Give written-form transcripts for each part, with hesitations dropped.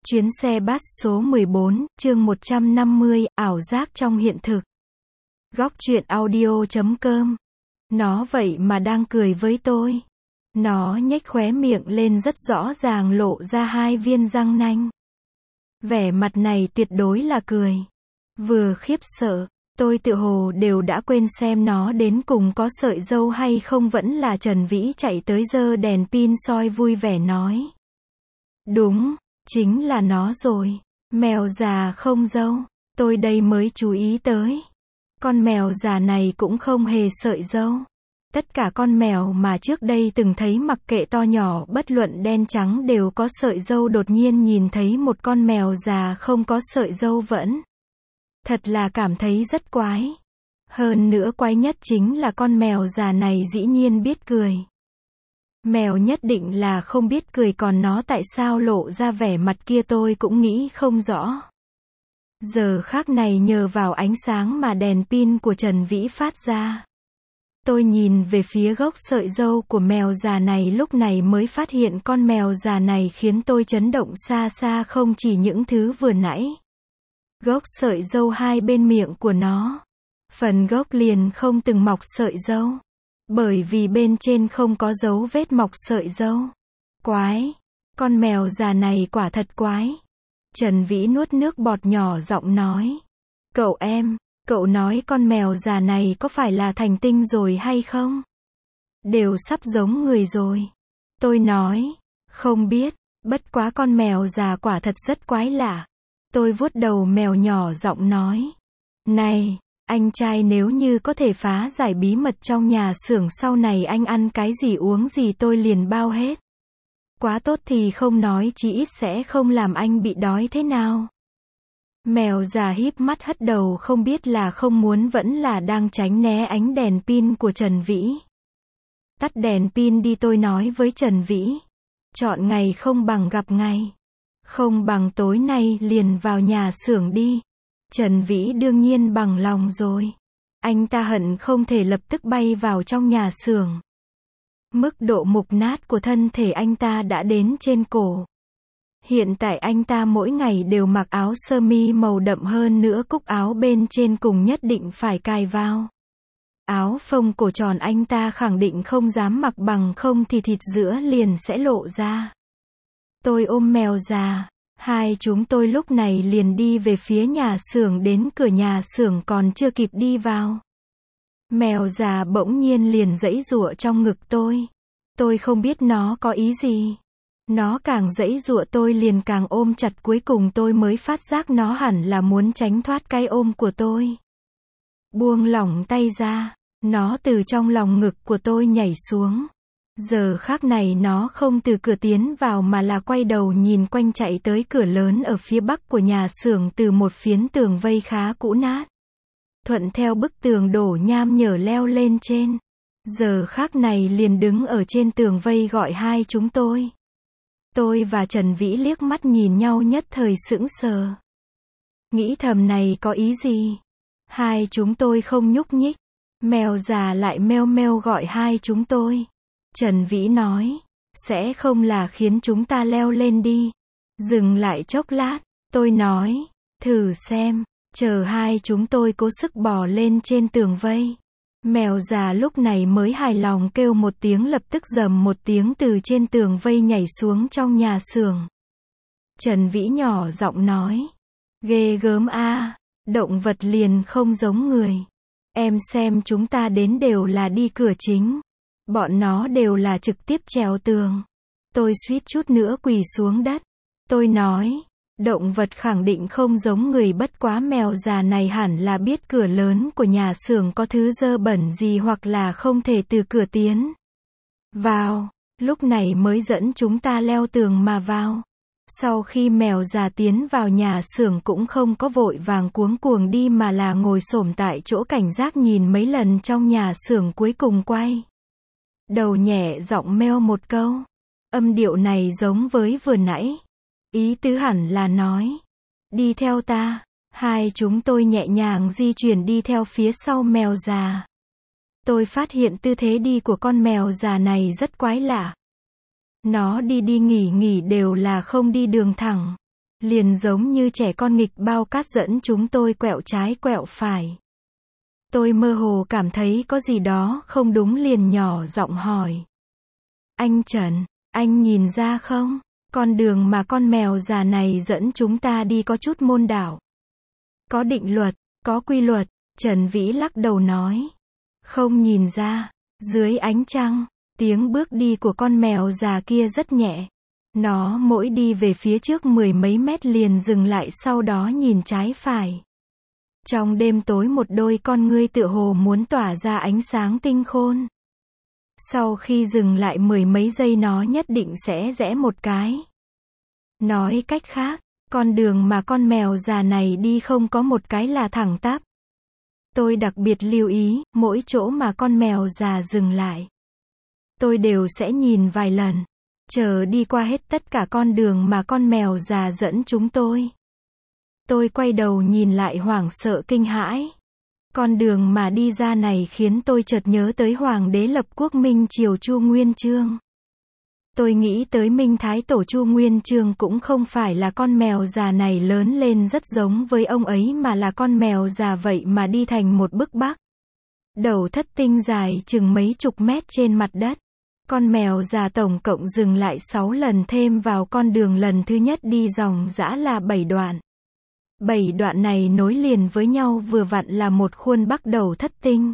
Chuyến xe bus số 14, chương 150, ảo giác trong hiện thực. Góc truyện audio.com. Nó vậy mà đang cười với tôi. Nó nhếch khóe miệng lên rất rõ ràng lộ ra hai viên răng nanh. Vẻ mặt này tuyệt đối là cười. Vừa khiếp sợ, tôi tự hồ đều đã quên xem nó đến cùng có sợi râu hay không, vẫn là Trần Vĩ chạy tới giơ đèn pin soi vui vẻ nói. Đúng, chính là nó rồi. Mèo già không râu. Tôi đây mới chú ý tới. Con mèo già này cũng không hề sợi râu. Tất cả con mèo mà trước đây từng thấy mặc kệ to nhỏ bất luận đen trắng đều có sợi râu, đột nhiên nhìn thấy một con mèo già không có sợi râu vẫn. Thật là cảm thấy rất quái. Hơn nữa quái nhất chính là con mèo già này dĩ nhiên biết cười. Mèo nhất định là không biết cười, còn nó tại sao lộ ra vẻ mặt kia tôi cũng nghĩ không rõ. Giờ khác này nhờ vào ánh sáng mà đèn pin của Trần Vĩ phát ra, tôi nhìn về phía gốc sợi râu của mèo già này, lúc này mới phát hiện con mèo già này khiến tôi chấn động xa xa không chỉ những thứ vừa nãy. Gốc sợi râu hai bên miệng của nó, phần gốc liền không từng mọc sợi râu. Bởi vì bên trên không có dấu vết mọc sợi râu. Quái! Con mèo già này quả thật quái. Trần Vĩ nuốt nước bọt nhỏ giọng nói. Cậu nói con mèo già này có phải là thành tinh rồi hay không? Đều sắp giống người rồi. Tôi nói. Không biết, bất quá con mèo già quả thật rất quái lạ. Tôi vuốt đầu mèo nhỏ giọng nói. Này! Anh trai, nếu như có thể phá giải bí mật trong nhà xưởng, sau này anh ăn cái gì uống gì tôi liền bao hết. Quá tốt thì không nói, chí ít sẽ không làm anh bị đói thế nào. Mèo già híp mắt hất đầu, không biết là không muốn vẫn là đang tránh né ánh đèn pin của Trần Vĩ. Tắt đèn pin đi, tôi nói với Trần Vĩ. Chọn ngày không bằng gặp ngày. Không bằng tối nay liền vào nhà xưởng đi. Trần Vĩ đương nhiên bằng lòng rồi. Anh ta hận không thể lập tức bay vào trong nhà xưởng. Mức độ mục nát của thân thể anh ta đã đến trên cổ. Hiện tại anh ta mỗi ngày đều mặc áo sơ mi màu đậm, hơn nữa cúc áo bên trên cùng nhất định phải cài vào. Áo phông cổ tròn anh ta khẳng định không dám mặc, bằng không thì thịt giữa liền sẽ lộ ra. Tôi ôm mèo già. Hai chúng tôi lúc này liền đi về phía nhà xưởng, đến cửa nhà xưởng còn chưa kịp đi vào. Mèo già bỗng nhiên liền giãy giụa trong ngực tôi. Tôi không biết nó có ý gì. Nó càng giãy giụa tôi liền càng ôm chặt, cuối cùng tôi mới phát giác nó hẳn là muốn tránh thoát cái ôm của tôi. Buông lỏng tay ra, nó từ trong lòng ngực của tôi nhảy xuống. Giờ khác này nó không từ cửa tiến vào mà là quay đầu nhìn quanh, chạy tới cửa lớn ở phía bắc của nhà xưởng, từ một phiến tường vây khá cũ nát. Thuận theo bức tường đổ nham nhở leo lên trên. Giờ khác này liền đứng ở trên tường vây gọi hai chúng tôi. Tôi và Trần Vĩ liếc mắt nhìn nhau, nhất thời sững sờ. Nghĩ thầm này có ý gì? Hai chúng tôi không nhúc nhích. Mèo già lại meo meo gọi hai chúng tôi. Trần Vĩ nói, sẽ không là khiến chúng ta leo lên đi. Dừng lại chốc lát, tôi nói, thử xem, chờ hai chúng tôi cố sức bò lên trên tường vây. Mèo già lúc này mới hài lòng kêu một tiếng, lập tức rầm một tiếng từ trên tường vây nhảy xuống trong nhà xưởng. Trần Vĩ nhỏ giọng nói, ghê gớm a, động vật liền không giống người. Em xem chúng ta đến đều là đi cửa chính. Bọn nó đều là trực tiếp trèo tường. Tôi suýt chút nữa quỳ xuống đất. Tôi nói, động vật khẳng định không giống người, bất quá mèo già này hẳn là biết cửa lớn của nhà xưởng có thứ dơ bẩn gì, hoặc là không thể từ cửa tiến vào, lúc này mới dẫn chúng ta leo tường mà vào. Sau khi mèo già tiến vào nhà xưởng cũng không có vội vàng cuống cuồng đi, mà là ngồi xổm tại chỗ cảnh giác nhìn mấy lần trong nhà xưởng, cuối cùng quay đầu nhẹ giọng meo một câu. Âm điệu này giống với vừa nãy. Ý tứ hẳn là nói, đi theo ta. Hai chúng tôi nhẹ nhàng di chuyển đi theo phía sau mèo già. Tôi phát hiện tư thế đi của con mèo già này rất quái lạ. Nó đi đi nghỉ nghỉ đều là không đi đường thẳng. Liền giống như trẻ con nghịch bao cát dẫn chúng tôi quẹo trái quẹo phải. Tôi mơ hồ cảm thấy có gì đó không đúng liền nhỏ giọng hỏi. Anh Trần, anh nhìn ra không? Con đường mà con mèo già này dẫn chúng ta đi có chút môn đạo. Có định luật, có quy luật. Trần Vĩ lắc đầu nói. Không nhìn ra. Dưới ánh trăng, tiếng bước đi của con mèo già kia rất nhẹ. Nó mỗi đi về phía trước 10 mấy mét liền dừng lại, sau đó nhìn trái phải. Trong đêm tối một đôi con ngươi tựa hồ muốn tỏa ra ánh sáng tinh khôn. Sau khi dừng lại 10 mấy giây nó nhất định sẽ rẽ một cái. Nói cách khác, con đường mà con mèo già này đi không có một cái là thẳng tắp. Tôi đặc biệt lưu ý, mỗi chỗ mà con mèo già dừng lại, tôi đều sẽ nhìn vài lần, chờ đi qua hết tất cả con đường mà con mèo già dẫn chúng tôi. Tôi quay đầu nhìn lại hoảng sợ kinh hãi. Con đường mà đi ra này khiến tôi chợt nhớ tới Hoàng đế lập quốc Minh Triều Chu Nguyên Chương. Tôi nghĩ tới Minh Thái Tổ Chu Nguyên Chương cũng không phải là con mèo già này lớn lên rất giống với ông ấy mà là con mèo già vậy mà đi thành một bức bắc. Đầu thất tinh dài chừng mấy chục mét trên mặt đất. Con mèo già tổng cộng dừng lại 6 lần thêm vào con đường lần thứ nhất đi dòng dã là 7 đoạn. 7 đoạn này nối liền với nhau vừa vặn là một khuôn bắc đầu thất tinh.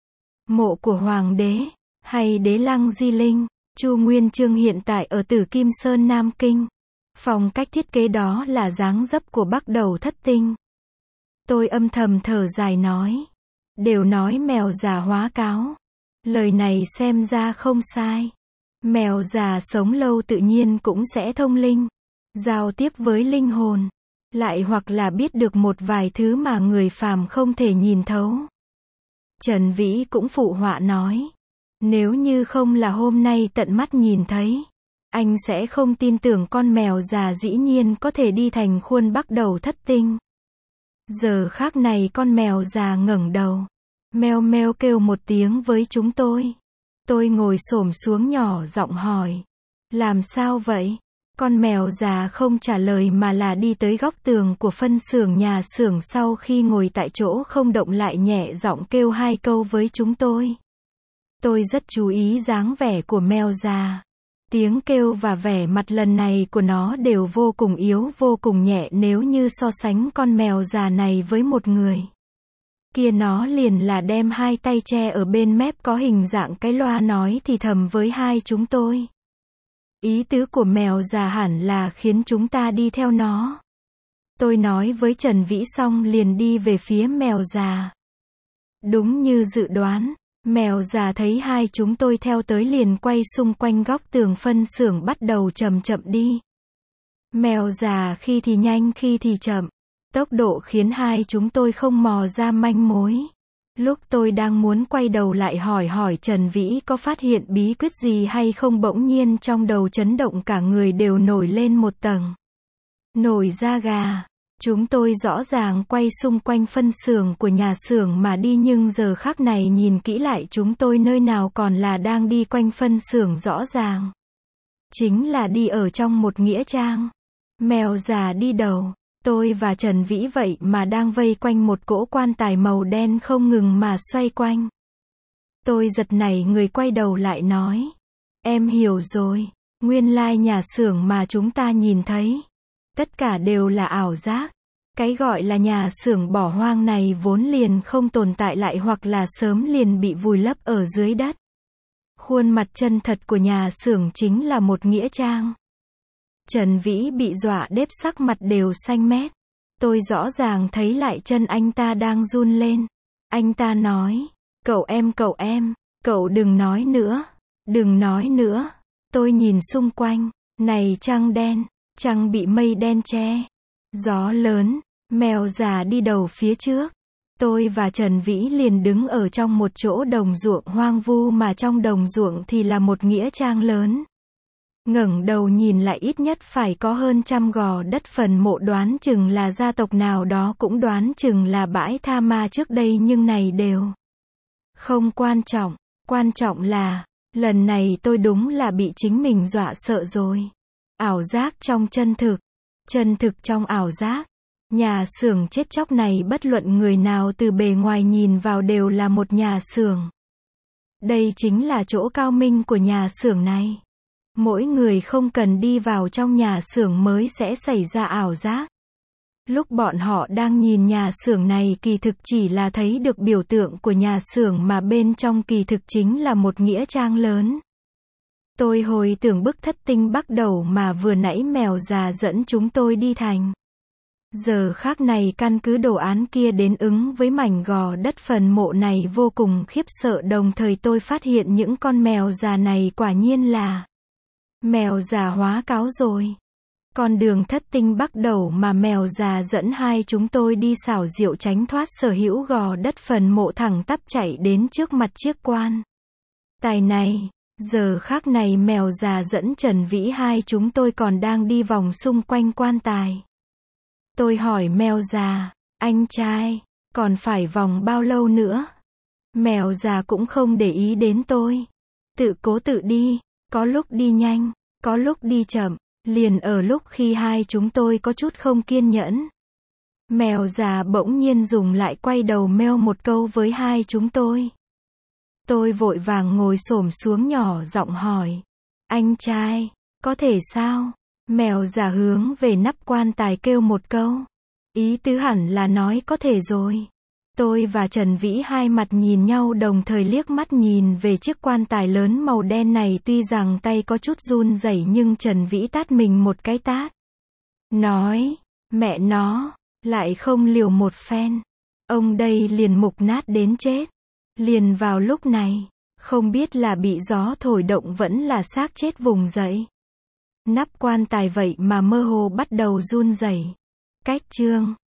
Mộ của Hoàng đế, hay Đế Lăng Di Linh, Chu Nguyên Chương hiện tại ở Tử Kim Sơn Nam Kinh. Phong cách thiết kế đó là dáng dấp của bắc đầu thất tinh. Tôi âm thầm thở dài nói. Đều nói mèo già hóa cáo. Lời này xem ra không sai. Mèo già sống lâu tự nhiên cũng sẽ thông linh. Giao tiếp với linh hồn. Lại hoặc là biết được một vài thứ mà người phàm không thể nhìn thấu. Trần Vĩ cũng phụ họa nói. Nếu như không là hôm nay tận mắt nhìn thấy, anh sẽ không tin tưởng con mèo già dĩ nhiên có thể đi thành khuôn bắc đầu thất tinh. Giờ khác này con mèo già ngẩng đầu, meo meo kêu một tiếng với chúng tôi. Tôi ngồi xổm xuống nhỏ giọng hỏi. Làm sao vậy? Con mèo già không trả lời mà là đi tới góc tường của phân xưởng nhà xưởng, sau khi ngồi tại chỗ không động lại nhẹ giọng kêu 2 câu với chúng tôi. Tôi rất chú ý dáng vẻ của mèo già. Tiếng kêu và vẻ mặt lần này của nó đều vô cùng yếu, vô cùng nhẹ, nếu như so sánh con mèo già này với một người. Kia nó liền là đem 2 tay che ở bên mép có hình dạng cái loa nói thì thầm với hai chúng tôi. Ý tứ của mèo già hẳn là khiến chúng ta đi theo nó. Tôi nói với Trần Vĩ xong liền đi về phía mèo già. Đúng như dự đoán, mèo già thấy hai chúng tôi theo tới liền quay xung quanh góc tường phân xưởng bắt đầu chậm chậm đi. Mèo già khi thì nhanh khi thì chậm. Tốc độ khiến hai chúng tôi không mò ra manh mối. Lúc tôi đang muốn quay đầu lại hỏi Trần Vĩ có phát hiện bí quyết gì hay không, bỗng nhiên trong đầu chấn động, cả người đều nổi lên một tầng nổi da gà. Chúng tôi rõ ràng quay xung quanh phân xưởng của nhà xưởng mà đi, nhưng giờ khắc này nhìn kỹ lại chúng tôi nơi nào còn là đang đi quanh phân xưởng, rõ ràng chính là đi ở trong một nghĩa trang. Mèo già đi đầu, tôi và Trần Vĩ vậy mà đang vây quanh một cỗ quan tài màu đen không ngừng mà xoay quanh. Tôi giật nảy người quay đầu lại nói. Em hiểu rồi, nguyên lai nhà xưởng mà chúng ta nhìn thấy, tất cả đều là ảo giác. Cái gọi là nhà xưởng bỏ hoang này vốn liền không tồn tại lại, hoặc là sớm liền bị vùi lấp ở dưới đất. Khuôn mặt chân thật của nhà xưởng chính là một nghĩa trang. Trần Vĩ bị dọa đếp sắc mặt đều xanh mét. Tôi rõ ràng thấy lại chân anh ta đang run lên. Anh ta nói, cậu em, cậu đừng nói nữa, đừng nói nữa. Tôi nhìn xung quanh, này trăng đen, trăng bị mây đen che. Gió lớn, mèo già đi đầu phía trước. Tôi và Trần Vĩ liền đứng ở trong một chỗ đồng ruộng hoang vu, mà trong đồng ruộng thì là một nghĩa trang lớn. Ngẩng đầu nhìn lại ít nhất phải có hơn 100 gò đất phần mộ, đoán chừng là gia tộc nào đó, cũng đoán chừng là bãi tha ma trước đây, nhưng này đều không quan trọng. Quan trọng là, lần này tôi đúng là bị chính mình dọa sợ rồi. Ảo giác trong chân thực. Chân thực trong ảo giác. Nhà xưởng chết chóc này bất luận người nào từ bề ngoài nhìn vào đều là một nhà xưởng. Đây chính là chỗ cao minh của nhà xưởng này. Mỗi người không cần đi vào trong nhà xưởng mới sẽ xảy ra ảo giác. Lúc bọn họ đang nhìn nhà xưởng này kỳ thực chỉ là thấy được biểu tượng của nhà xưởng mà bên trong kỳ thực chính là một nghĩa trang lớn. Tôi hồi tưởng bức thất tinh bắc đầu mà vừa nãy mèo già dẫn chúng tôi đi thành. Giờ khác này căn cứ đồ án kia đến ứng với mảnh gò đất phần mộ này vô cùng khiếp sợ, đồng thời tôi phát hiện những con mèo già này quả nhiên là mèo già hóa cáo rồi. Con đường thất tinh bắc đầu mà mèo già dẫn hai chúng tôi đi xảo diệu tránh thoát sở hữu gò đất phần mộ thẳng tắp chạy đến trước mặt chiếc quan tài này. Giờ khác này mèo già dẫn Trần Vĩ hai chúng tôi còn đang đi vòng xung quanh quan tài. Tôi hỏi mèo già, anh trai, còn phải vòng bao lâu nữa? Mèo già cũng không để ý đến tôi. Tự cố tự đi, có lúc đi nhanh, có lúc đi chậm, liền ở lúc khi hai chúng tôi có chút không kiên nhẫn. Mèo già bỗng nhiên dùng lại quay đầu meo một câu với hai chúng tôi. Tôi vội vàng ngồi xổm xuống nhỏ giọng hỏi. Anh trai, có thể sao? Mèo già hướng về nắp quan tài kêu một câu. Ý tứ hẳn là nói có thể rồi. Tôi và Trần Vĩ hai mặt nhìn nhau đồng thời liếc mắt nhìn về chiếc quan tài lớn màu đen này, tuy rằng tay có chút run rẩy nhưng Trần Vĩ tát mình một cái tát. Nói, mẹ nó, lại không liều một phen. Ông đây liền mục nát đến chết. Liền vào lúc này, không biết là bị gió thổi động vẫn là xác chết vùng dậy. Nắp quan tài vậy mà mơ hồ bắt đầu run rẩy. Cách chương